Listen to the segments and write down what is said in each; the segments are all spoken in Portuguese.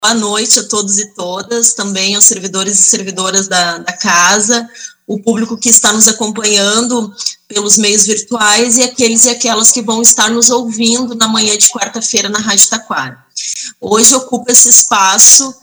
Boa noite a todos e todas, também aos servidores e servidoras da casa, o público que está nos acompanhando pelos meios virtuais e aqueles e aquelas que vão estar nos ouvindo na manhã de quarta-feira na Rádio Taquara. Hoje ocupo esse espaço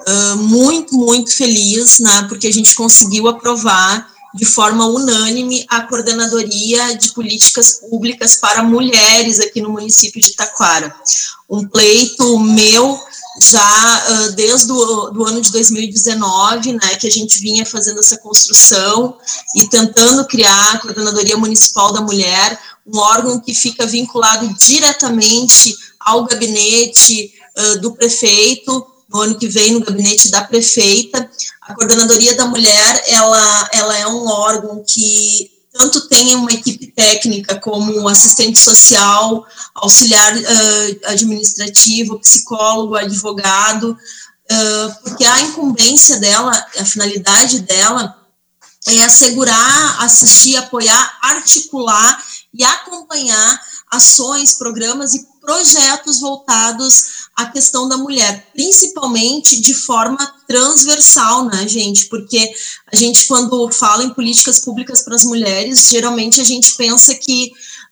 muito feliz, né, porque a gente conseguiu aprovar de forma unânime a Coordenadoria de Políticas Públicas para Mulheres aqui no município de Taquara. Um pleito meu já desde o ano de 2019, né, que a gente vinha fazendo essa construção e tentando criar a Coordenadoria Municipal da Mulher, um órgão que fica vinculado diretamente ao gabinete do prefeito, no ano que vem no gabinete da prefeita. A Coordenadoria da Mulher, ela é um órgão que tanto tem uma equipe técnica como assistente social, auxiliar administrativo, psicólogo, advogado, porque a incumbência dela, a finalidade dela é assegurar, assistir, apoiar, articular e acompanhar ações, programas e projetos voltados à questão da mulher, principalmente de forma transversal, né, gente? Porque a gente, quando fala em políticas públicas para as mulheres, geralmente a gente pensa que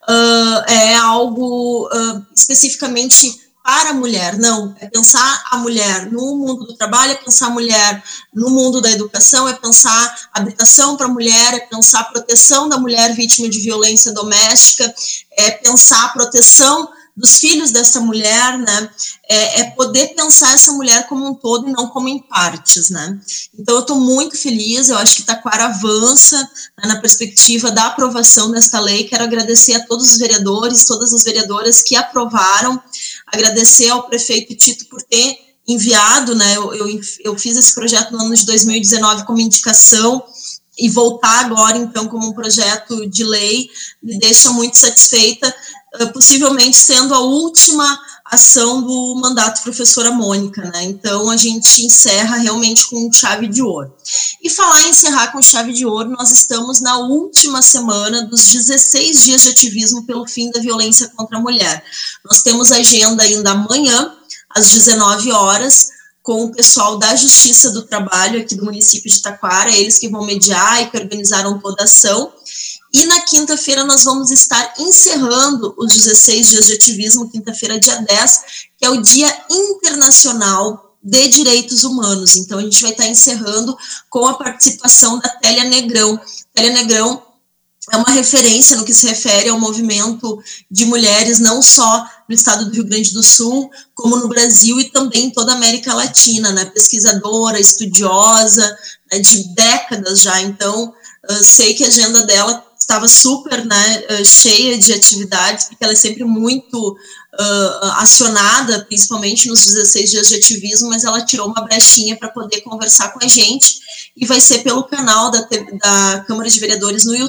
é algo especificamente para a mulher. Não, é pensar a mulher no mundo do trabalho, é pensar a mulher no mundo da educação, é pensar habitação para a mulher, é pensar a proteção da mulher vítima de violência doméstica, é pensar a proteção dos filhos dessa mulher, né, é poder pensar essa mulher como um todo e não como em partes, né. Então eu estou muito feliz, eu acho que Taquara avança, né, na perspectiva da aprovação desta lei. Quero agradecer a todos os vereadores, todas as vereadoras que aprovaram, agradecer ao prefeito Tito por ter enviado, né, eu fiz esse projeto no ano de 2019 como indicação, e voltar agora, então, como um projeto de lei, me deixa muito satisfeita, possivelmente sendo a última ação do mandato professora Mônica, né? Então, a gente encerra realmente com chave de ouro. E falar em encerrar com chave de ouro, nós estamos na última semana dos 16 dias de ativismo pelo fim da violência contra a mulher. Nós temos agenda ainda amanhã, às 19 horas, com o pessoal da Justiça do Trabalho aqui do município de Taquara, eles que vão mediar e que organizaram toda a ação. E na quinta-feira nós vamos estar encerrando os 16 dias de ativismo, quinta-feira, dia 10, que é o Dia Internacional de Direitos Humanos. Então, a gente vai estar encerrando com a participação da Télia Negrão. Télia Negrão é uma referência no que se refere ao movimento de mulheres, não só no estado do Rio Grande do Sul, como no Brasil e também em toda a América Latina, né? Pesquisadora, estudiosa, né, de décadas já. Então, sei que a agenda dela estava super, né, cheia de atividades, porque ela é sempre muito acionada, principalmente nos 16 dias de ativismo, mas ela tirou uma brechinha para poder conversar com a gente, e vai ser pelo canal da Câmara de Vereadores no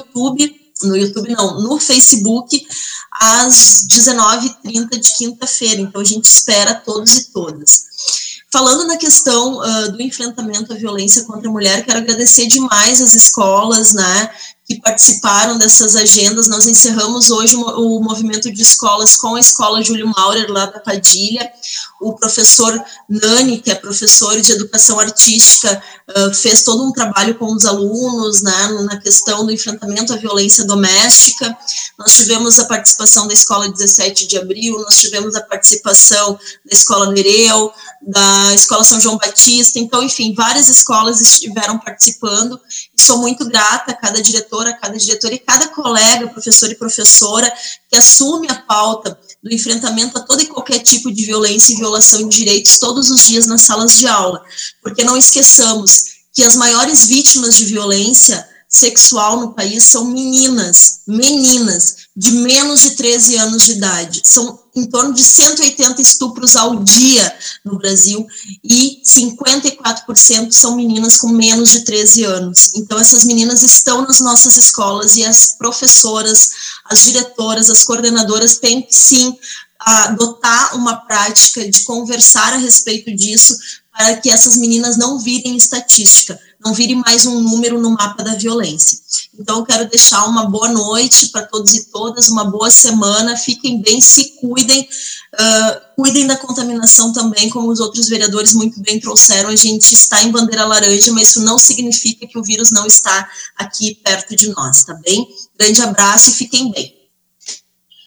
Facebook, às 19h30 de quinta-feira. Então, a gente espera todos e todas. Falando na questão do enfrentamento à violência contra a mulher, quero agradecer demais as escolas, né, que participaram dessas agendas. Nós encerramos hoje o movimento de escolas com a Escola Júlio Maurer, lá da Padilha. O professor Nani, que é professor de educação artística, fez todo um trabalho com os alunos, né, na questão do enfrentamento à violência doméstica. Nós tivemos a participação da Escola 17 de Abril, nós tivemos a participação da Escola Nereu, da Escola São João Batista. Então, enfim, várias escolas estiveram participando, e sou muito grata a cada diretora e cada colega, professor e professora, que assume a pauta do enfrentamento a todo e qualquer tipo de violência e violação de direitos todos os dias nas salas de aula, porque não esqueçamos que as maiores vítimas de violência sexual no país são meninas de menos de 13 anos de idade. São em torno de 180 estupros ao dia no Brasil, e 54% são meninas com menos de 13 anos. Então, essas meninas estão nas nossas escolas, e as professoras, as diretoras, as coordenadoras têm que, sim, adotar uma prática de conversar a respeito disso, para que essas meninas não virem estatística. não vire mais um número no mapa da violência. Então, eu quero deixar uma boa noite para todos e todas, uma boa semana, fiquem bem, se cuidem, cuidem da contaminação também, como os outros vereadores muito bem trouxeram, a gente está em bandeira laranja, mas isso não significa que o vírus não está aqui perto de nós, tá bem? Grande abraço e fiquem bem.